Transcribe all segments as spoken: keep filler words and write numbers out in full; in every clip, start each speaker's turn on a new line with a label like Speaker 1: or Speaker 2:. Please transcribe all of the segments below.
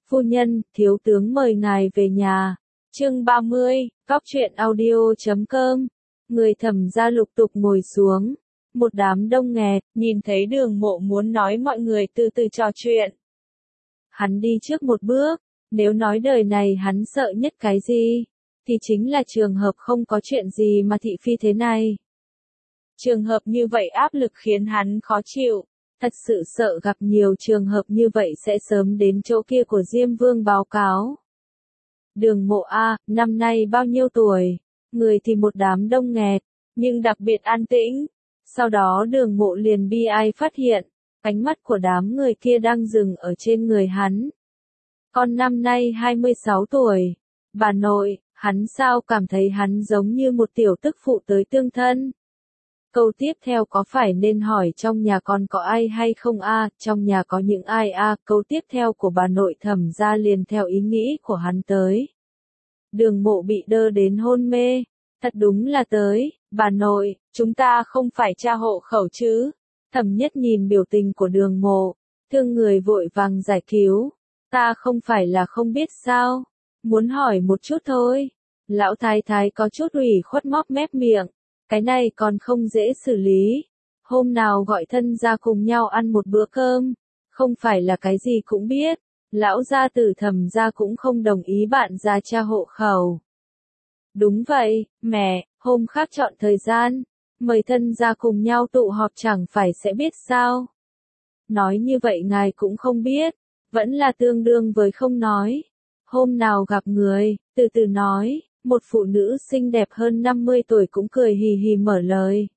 Speaker 1: Phu nhân, thiếu tướng mời ngài về nhà. Chương ba mươi, Góc truyện audio chấm com. Người Thẩm gia lục tục ngồi xuống. Một đám đông nghẹt, nhìn thấy Đường Mộ muốn nói mọi người từ từ trò chuyện. Hắn đi trước một bước, nếu nói đời này hắn sợ nhất cái gì, thì chính là trường hợp không có chuyện gì mà thị phi thế này. Trường hợp như vậy áp lực khiến hắn khó chịu, thật sự sợ gặp nhiều trường hợp như vậy sẽ sớm đến chỗ kia của Diêm Vương báo cáo. Đường Mộ A, năm nay bao nhiêu tuổi? Người thì một đám đông nghẹt, nhưng đặc biệt an tĩnh. Sau đó Đường Mộ liền bi ai phát hiện, ánh mắt của đám người kia đang dừng ở trên người hắn. Con năm nay hai mươi sáu tuổi. Bà nội, hắn sao cảm thấy hắn giống như một tiểu tức phụ tới tương thân? Câu tiếp theo có phải nên hỏi trong nhà con có ai hay không a? Trong nhà có những ai a? Câu tiếp theo của bà nội Thẩm gia liền theo ý nghĩ của hắn tới. Đường Mộ bị đơ đến hôn mê. Thật đúng là tới, bà nội, chúng ta không phải tra hộ khẩu chứ? Thẩm Nhất nhìn biểu tình của Đường Mộ, thương người vội vàng giải cứu. Ta không phải là không biết sao, muốn hỏi một chút thôi. Lão thái thái có chút ủy khuất móc mép miệng, cái này còn không dễ xử lý. Hôm nào gọi thân ra cùng nhau ăn một bữa cơm, không phải là cái gì cũng biết. Lão gia tử Thẩm gia cũng không đồng ý bạn ra tra hộ khẩu. Đúng vậy, mẹ, hôm khác chọn thời gian, mời thân ra cùng nhau tụ họp chẳng phải sẽ biết sao. Nói như vậy ngài cũng không biết, vẫn là tương đương với không nói. Hôm nào gặp người, từ từ nói, một phụ nữ xinh đẹp hơn năm mươi tuổi cũng cười hì hì mở lời.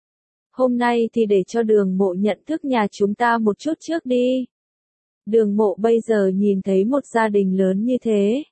Speaker 1: Hôm nay thì để cho Đường Mộ nhận thức nhà chúng ta một chút trước đi. Đường Mộ bây giờ nhìn thấy một gia đình lớn như thế,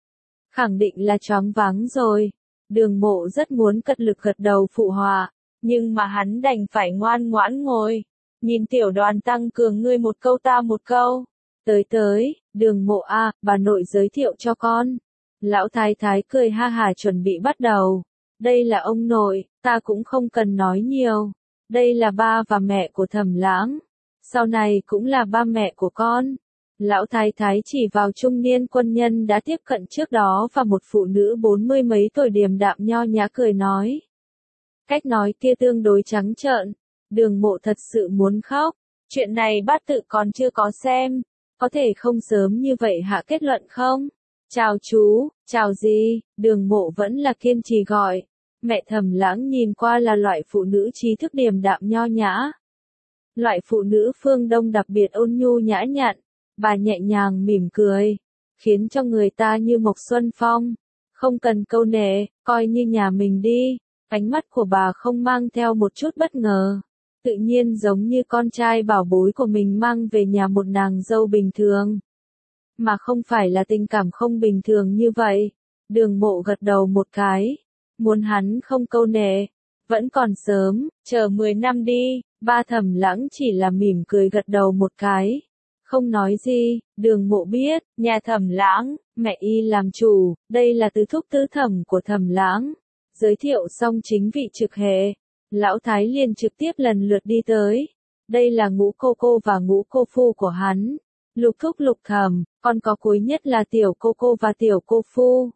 Speaker 1: khẳng định là choáng váng rồi. Đường Mộ rất muốn cật lực gật đầu phụ họa, nhưng mà hắn đành phải ngoan ngoãn ngồi, nhìn tiểu Đoàn tăng cường ngươi một câu ta một câu. Tới tới, Đường Mộ a, bà nội giới thiệu cho con. Lão thái thái cười ha hả chuẩn bị bắt đầu. Đây là ông nội, ta cũng không cần nói nhiều. Đây là ba và mẹ của Thẩm Lãng. Sau này cũng là ba mẹ của con. Lão thái thái chỉ vào trung niên quân nhân đã tiếp cận trước đó và một phụ nữ bốn mươi mấy tuổi điềm đạm nho nhã cười nói. Cách nói kia tương đối trắng trợn. Đường Mộ thật sự muốn khóc. Chuyện này bát tự còn chưa có xem. Có thể không sớm như vậy hạ kết luận không? Chào chú, chào gì? Đường Mộ vẫn là kiên trì gọi. Mẹ Thẩm Lãng nhìn qua là loại phụ nữ trí thức điềm đạm nho nhã. Loại phụ nữ phương Đông đặc biệt ôn nhu nhã nhặn. Bà nhẹ nhàng mỉm cười, khiến cho người ta như Mộc Xuân Phong. Không cần câu nệ, coi như nhà mình đi. Ánh mắt của bà không mang theo một chút bất ngờ. Tự nhiên giống như con trai bảo bối của mình mang về nhà một nàng dâu bình thường. Mà không phải là tình cảm không bình thường như vậy. Đường Mộ gật đầu một cái. Muốn hắn không câu nệ. Vẫn còn sớm, chờ mười năm đi. Ba Thẩm Lãng chỉ là mỉm cười gật đầu một cái. Không nói gì. Đường Mộ biết, nhà Thẩm Lãng, mẹ y làm chủ, đây là tứ thúc tứ thẩm của Thẩm Lãng. Giới thiệu xong chính vị trực hệ, lão thái liền trực tiếp lần lượt đi tới. Đây là ngũ cô cô và ngũ cô phu của hắn. Lục thúc lục thẩm, còn có cuối nhất là tiểu cô cô và tiểu cô phu.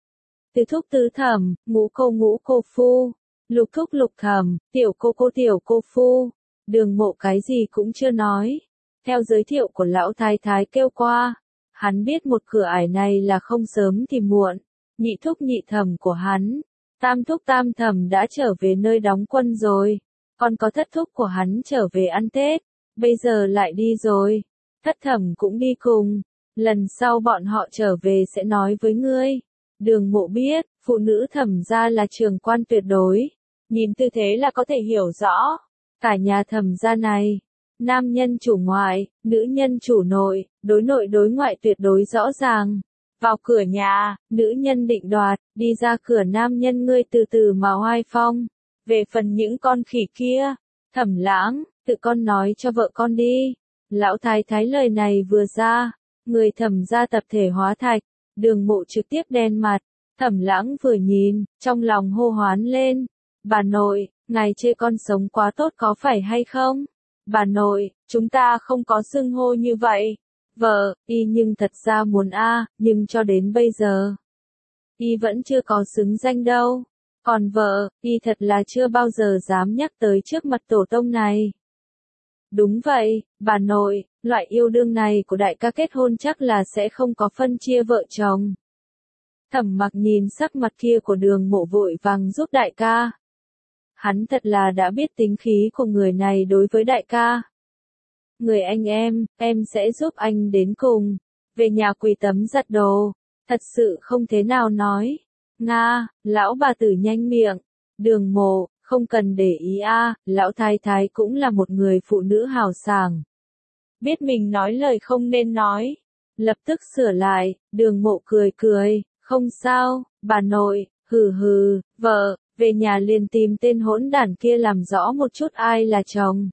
Speaker 1: Tứ thúc tứ thẩm, ngũ cô ngũ cô phu, lục thúc lục thẩm, tiểu cô cô tiểu cô phu. Đường Mộ cái gì cũng chưa nói. Theo giới thiệu của lão thái thái kêu qua, hắn biết một cửa ải này là không sớm thì muộn. Nhị thúc nhị thẩm của hắn, tam thúc tam thẩm đã trở về nơi đóng quân rồi. Còn có thất thúc của hắn trở về ăn Tết, bây giờ lại đi rồi. Thất thẩm cũng đi cùng, lần sau bọn họ trở về sẽ nói với ngươi. Đường Mộ biết, phụ nữ Thẩm gia là trường quan tuyệt đối. Nhìn tư thế là có thể hiểu rõ. Cả nhà Thẩm gia này, nam nhân chủ ngoại, nữ nhân chủ nội, đối nội đối ngoại tuyệt đối rõ ràng. Vào cửa nhà, nữ nhân định đoạt, đi ra cửa nam nhân ngươi từ từ mà oai phong. Về phần những con khỉ kia, Thẩm Lãng, tự con nói cho vợ con đi. Lão thái thái lời này vừa ra, người Thẩm gia tập thể hóa thạch. Đường Mộ trực tiếp đen mặt. Thẩm Lãng vừa nhìn, trong lòng hô hoán lên. Bà nội, ngài chê con sống quá tốt có phải hay không? Bà nội, chúng ta không có xưng hô như vậy. vợ, y nhưng thật ra muốn a, nhưng cho đến bây giờ, y vẫn chưa có xứng danh đâu. Còn vợ, y thật là chưa bao giờ dám nhắc tới trước mặt tổ tông này. Đúng vậy, bà nội, loại yêu đương này của đại ca kết hôn chắc là sẽ không có phân chia vợ chồng. Thẩm Mặc nhìn sắc mặt kia của Đường Mộ vội vàng giúp đại ca. Hắn thật là đã biết tính khí của người này đối với đại ca. Người anh em, em sẽ giúp anh đến cùng. Về nhà Quỳ tấm giặt đồ. Thật sự không thế nào nói. Nga, lão bà tử nhanh miệng. Đường Mộ, không cần để ý a, lão thái thái cũng là một người phụ nữ hào sảng. Biết mình nói lời không nên nói. Lập tức sửa lại, Đường Mộ cười cười, không sao, bà nội, hừ hừ, vợ, về nhà liền tìm tên hỗn đản kia làm rõ một chút ai là chồng.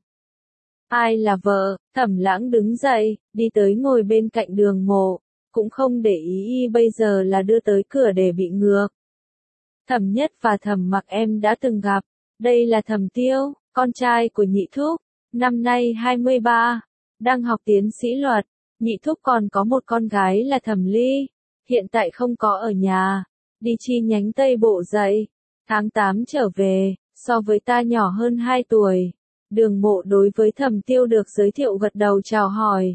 Speaker 1: Ai là vợ. Thẩm Lãng đứng dậy, đi tới ngồi bên cạnh Đường Mộ, cũng không để ý y bây giờ là đưa tới cửa để bị ngược. Thẩm Nhất và Thẩm Mặc em đã từng gặp, đây là Thẩm Tiêu, con trai của Nhị Thúc, năm nay hai mươi ba, đang học tiến sĩ luật. Nhị Thúc còn có một con gái là Thẩm Ly, hiện tại không có ở nhà, đi chi nhánh Tây Bộ dạy, tháng tám trở về, so với ta nhỏ hơn hai tuổi. Đường Mộ đối với Thẩm Tiêu được giới thiệu gật đầu chào hỏi.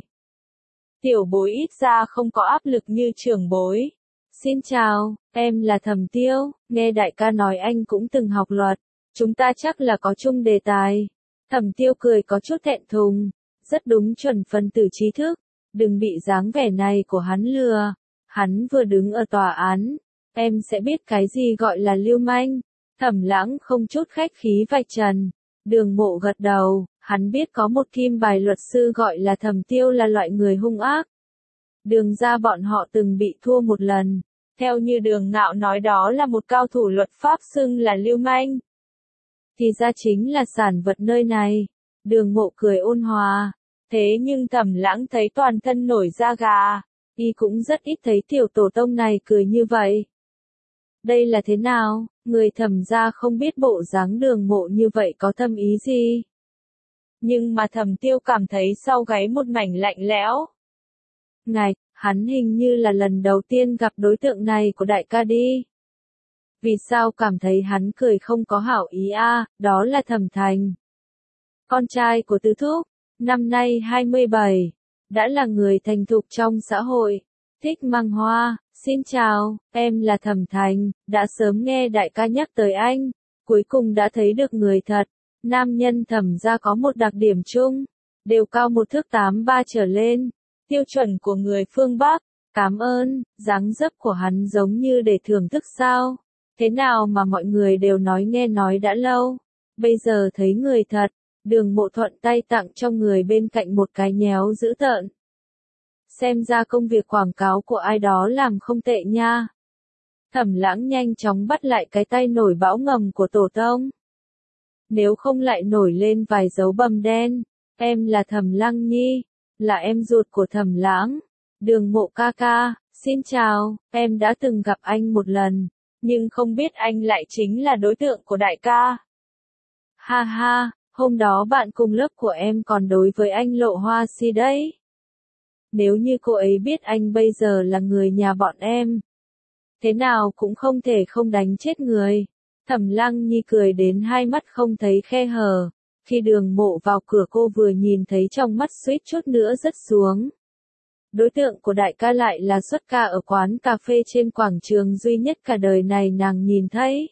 Speaker 1: Tiểu bối ít ra không có áp lực như trưởng bối. Xin chào, em là Thẩm Tiêu, nghe đại ca nói anh cũng từng học luật, chúng ta chắc là có chung đề tài. Thẩm Tiêu cười có chút thẹn thùng, rất đúng chuẩn phân tử trí thức, đừng bị dáng vẻ này của hắn lừa. Hắn vừa đứng ở tòa án, em sẽ biết cái gì gọi là lưu manh. Thẩm Lãng không chút khách khí vạch trần. Đường Mộ gật đầu, hắn biết có một kim bài luật sư gọi là Thẩm Tiêu là loại người hung ác. Đường ra bọn họ từng bị thua một lần, theo như Đường Ngạo nói đó là một cao thủ luật pháp xưng là lưu manh. Thì ra chính là sản vật nơi này. Đường Mộ cười ôn hòa, thế nhưng Thẩm Lãng thấy toàn thân nổi da gà, y cũng rất ít thấy tiểu tổ tông này cười như vậy. Đây là thế nào, người Thẩm gia không biết bộ dáng Đường Mộ như vậy có thâm ý gì. Nhưng mà Thẩm Tiêu cảm thấy sau gáy một mảnh lạnh lẽo. Ngài, hắn hình như là lần đầu tiên gặp đối tượng này của đại ca đi. Vì sao cảm thấy hắn cười không có hảo ý a? Đó là Thẩm Thành. Con trai của Tứ Thúc, năm nay hai mươi bảy, đã là người thành thục trong xã hội, thích mang hoa. Xin chào, em là Thẩm Thành, đã sớm nghe đại ca nhắc tới anh, cuối cùng đã thấy được người thật. Nam nhân Thẩm gia có một đặc điểm chung, đều cao một thước tám ba trở lên, tiêu chuẩn của người phương Bắc. Cảm ơn, dáng dấp của hắn giống như để thưởng thức sao? Thế nào mà mọi người đều nói nghe nói đã lâu, bây giờ thấy người thật. Đường Mộ thuận tay tặng cho người bên cạnh một cái nhéo dữ tợn. Xem ra công việc quảng cáo của ai đó làm không tệ nha. Thẩm Lãng nhanh chóng bắt lại cái tay nổi bão ngầm của tổ tông. Nếu không lại nổi lên vài dấu bầm đen. Em là Thẩm Lăng Nhi, là em ruột của Thẩm Lãng. Đường Mộ ca ca, xin chào, em đã từng gặp anh một lần, nhưng không biết anh lại chính là đối tượng của đại ca. Ha ha, hôm đó bạn cùng lớp của em còn đối với anh lộ hoa si đấy. Nếu như cô ấy biết anh bây giờ là người nhà bọn em, thế nào cũng không thể không đánh chết người. Thẩm Lăng Nhi cười đến hai mắt không thấy khe hở. Khi Đường Mộ vào cửa cô vừa nhìn thấy trong mắt suýt chút nữa rớt xuống. Đối tượng của đại ca lại là xuất ca ở quán cà phê trên quảng trường duy nhất cả đời này nàng nhìn thấy.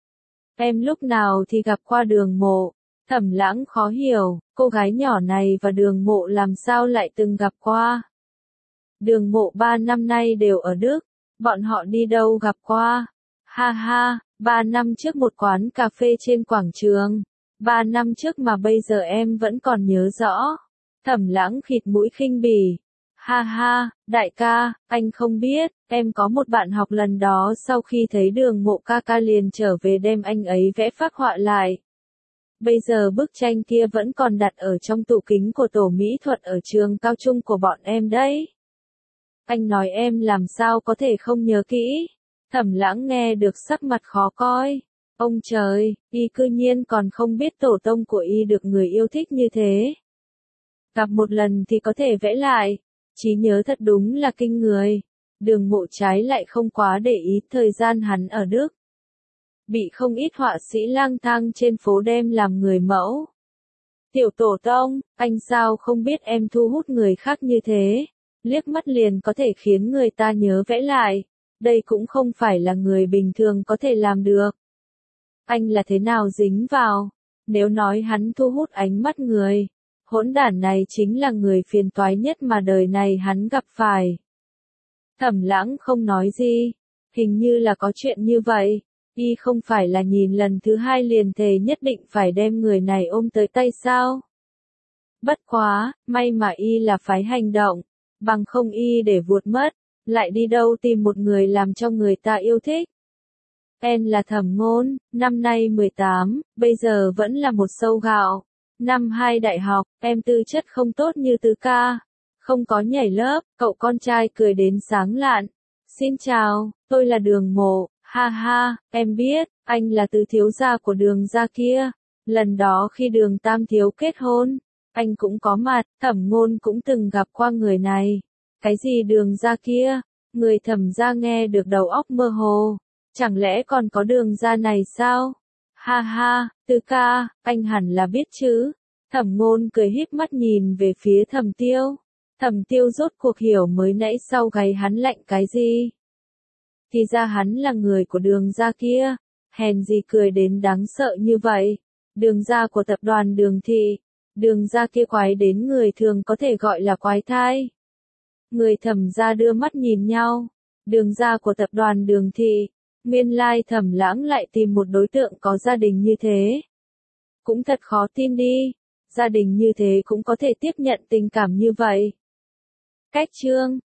Speaker 1: Em lúc nào thì gặp qua Đường Mộ. Thẩm Lãng khó hiểu, cô gái nhỏ này và Đường Mộ làm sao lại từng gặp qua. Đường Mộ ba năm nay đều ở Đức, bọn họ đi đâu gặp qua. Ha ha, ba năm trước một quán cà phê trên quảng trường. Ba năm trước mà bây giờ em vẫn còn nhớ rõ. Thẩm Lãng khịt mũi khinh bỉ. Ha ha, đại ca, anh không biết, em có một bạn học lần đó sau khi thấy Đường Mộ ca ca liền trở về đem anh ấy vẽ phác họa lại. Bây giờ bức tranh kia vẫn còn đặt ở trong tủ kính của tổ mỹ thuật ở trường cao trung của bọn em đấy. Anh nói em làm sao có thể không nhớ kỹ. Thẩm Lãng nghe được sắc mặt khó coi. Ông trời, y cư nhiên còn không biết tổ tông của y được người yêu thích như thế. Gặp một lần thì có thể vẽ lại. Trí nhớ thật đúng là kinh người. Đường Mộ trái lại không quá để ý thời gian hắn ở Đức. Bị không ít họa sĩ lang thang trên phố đem làm người mẫu. Tiểu tổ tông, anh sao không biết em thu hút người khác như thế, liếc mắt liền có thể khiến người ta nhớ vẽ lại, đây cũng không phải là người bình thường có thể làm được. Anh là thế nào dính vào, nếu nói hắn thu hút ánh mắt người, hỗn đản này chính là người phiền toái nhất mà đời này hắn gặp phải. Thẩm Lãng không nói gì, hình như là có chuyện như vậy. Y không phải là nhìn lần thứ hai liền thề nhất định phải đem người này ôm tới tay sao? Bất quá, may mà Y là phái hành động, bằng không Y để vuột mất, lại đi đâu tìm một người làm cho người ta yêu thích. Em là Thẩm Ngôn, năm nay mười tám, bây giờ vẫn là một sâu gạo. Năm hai đại học, em tư chất không tốt như Tứ ca, không có nhảy lớp, cậu con trai cười đến sáng lạn. Xin chào, tôi là Đường Mộ. Ha ha, em biết, anh là Tứ thiếu gia của Đường gia kia. Lần đó khi Đường Tam thiếu kết hôn, anh cũng có mặt, Thẩm Ngôn cũng từng gặp qua người này. Cái gì Đường gia kia? Người Thẩm gia nghe được đầu óc mơ hồ. Chẳng lẽ còn có Đường gia này sao? Ha ha, Tứ ca, anh hẳn là biết chứ. Thẩm Ngôn cười híp mắt nhìn về phía Thẩm Tiêu. Thẩm Tiêu rốt cuộc hiểu mới nãy sau gáy hắn lạnh cái gì. Thì ra hắn là người của Đường gia kia, hèn gì cười đến đáng sợ như vậy. Đường gia của tập đoàn Đường thị, Đường gia kia quái đến người thường có thể gọi là quái thai. Người Thẩm gia đưa mắt nhìn nhau, Đường gia của tập đoàn Đường thị, nguyên lai Thẩm Lãng lại tìm một đối tượng có gia đình như thế. Cũng thật khó tin đi, gia đình như thế cũng có thể tiếp nhận tình cảm như vậy. Cách chương